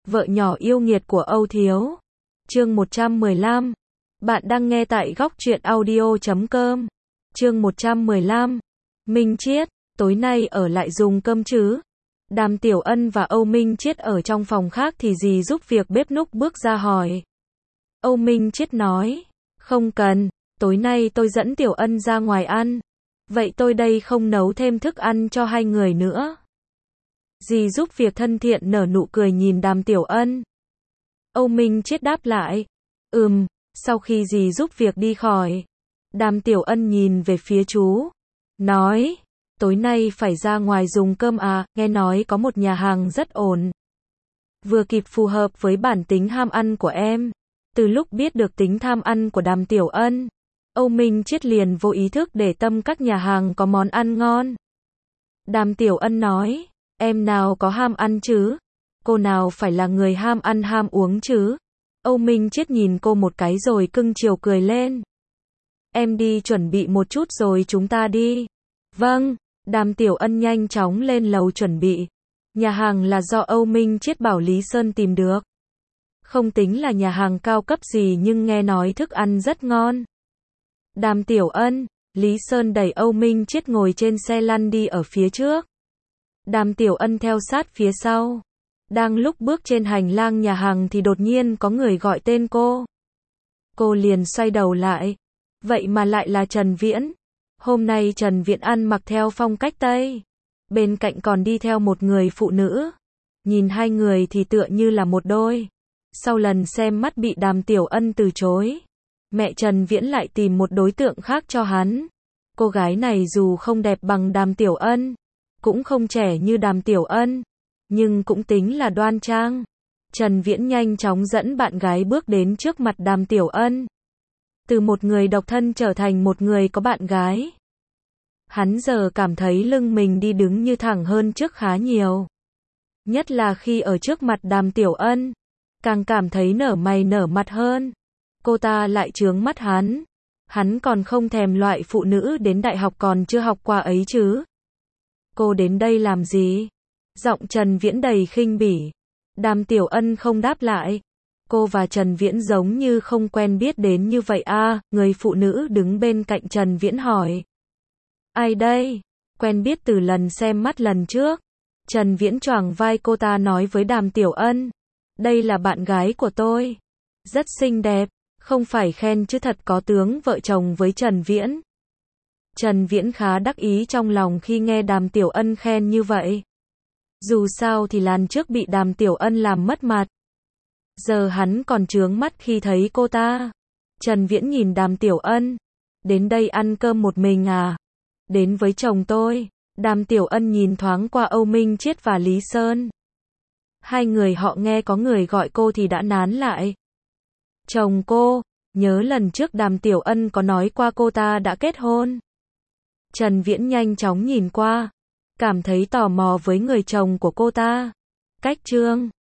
Vợ nhỏ yêu nghiệt của Âu Thiếu. Chương 115. Bạn đang nghe tại góc truyện audio.com. Chương 115. Minh Chiết, tối nay ở lại dùng cơm chứ? Đàm Tiểu Ân và Âu Minh Chiết ở trong phòng khác thì dì giúp việc bếp núc bước ra hỏi. Âu Minh Chiết nói, không cần, tối nay tôi dẫn Tiểu Ân ra ngoài ăn. Vậy tôi đây không nấu thêm thức ăn cho hai người nữa. Dì giúp việc thân thiện nở nụ cười nhìn Đàm Tiểu Ân. Âu Minh Chiết đáp lại, sau khi dì giúp việc đi khỏi. Đàm Tiểu Ân nhìn về phía chú, nói, tối nay phải ra ngoài dùng cơm à, nghe nói có một nhà hàng rất ổn. Vừa kịp phù hợp với bản tính ham ăn của em. Từ lúc biết được tính tham ăn của Đàm Tiểu Ân, Âu Minh Chiết liền vô ý thức để tâm các nhà hàng có món ăn ngon. Đàm Tiểu Ân nói, em nào có ham ăn chứ? Cô nào phải là người ham ăn ham uống chứ? Âu Minh Chiết nhìn cô một cái rồi cưng chiều cười lên. Em đi chuẩn bị một chút rồi chúng ta đi. Vâng, Đàm Tiểu Ân nhanh chóng lên lầu chuẩn bị. Nhà hàng là do Âu Minh Chiết bảo Lý Sơn tìm được. Không tính là nhà hàng cao cấp gì nhưng nghe nói thức ăn rất ngon. Đàm Tiểu Ân, Lý Sơn đẩy Âu Minh Chiết ngồi trên xe lăn đi ở phía trước. Đàm Tiểu Ân theo sát phía sau. Đang lúc bước trên hành lang nhà hàng thì đột nhiên có người gọi tên cô. Cô liền xoay đầu lại. Vậy mà lại là Trần Viễn. Hôm nay Trần Viễn ăn mặc theo phong cách Tây. Bên cạnh còn đi theo một người phụ nữ. Nhìn hai người thì tựa như là một đôi. Sau lần xem mắt bị Đàm Tiểu Ân từ chối, mẹ Trần Viễn lại tìm một đối tượng khác cho hắn. Cô gái này dù không đẹp bằng Đàm Tiểu Ân, cũng không trẻ như Đàm Tiểu Ân, nhưng cũng tính là đoan trang. Trần Viễn nhanh chóng dẫn bạn gái bước đến trước mặt Đàm Tiểu Ân. Từ một người độc thân trở thành một người có bạn gái. Hắn giờ cảm thấy lưng mình đi đứng như thẳng hơn trước khá nhiều. Nhất là khi ở trước mặt Đàm Tiểu Ân, càng cảm thấy nở mày nở mặt hơn. Cô ta lại chướng mắt hắn. Hắn còn không thèm loại phụ nữ đến đại học còn chưa học qua ấy chứ. Cô đến đây làm gì? Giọng Trần Viễn đầy khinh bỉ. Đàm Tiểu Ân không đáp lại. Cô và Trần Viễn giống như không quen biết đến như vậy à, người phụ nữ đứng bên cạnh Trần Viễn hỏi. Ai đây? Quen biết từ lần xem mắt lần trước. Trần Viễn choàng vai cô ta nói với Đàm Tiểu Ân. Đây là bạn gái của tôi. Rất xinh đẹp, không phải khen chứ thật có tướng vợ chồng với Trần Viễn. Trần Viễn khá đắc ý trong lòng khi nghe Đàm Tiểu Ân khen như vậy. Dù sao thì lần trước bị Đàm Tiểu Ân làm mất mặt. Giờ hắn còn chướng mắt khi thấy cô ta. Trần Viễn nhìn Đàm Tiểu Ân. Đến đây ăn cơm một mình à? Đến với chồng tôi. Đàm Tiểu Ân nhìn thoáng qua Âu Minh Chiết và Lý Sơn. Hai người họ nghe có người gọi cô thì đã nán lại. Chồng cô, nhớ lần trước Đàm Tiểu Ân có nói qua cô ta đã kết hôn. Trần Viễn nhanh chóng nhìn qua, cảm thấy tò mò với người chồng của cô ta. Cách Trương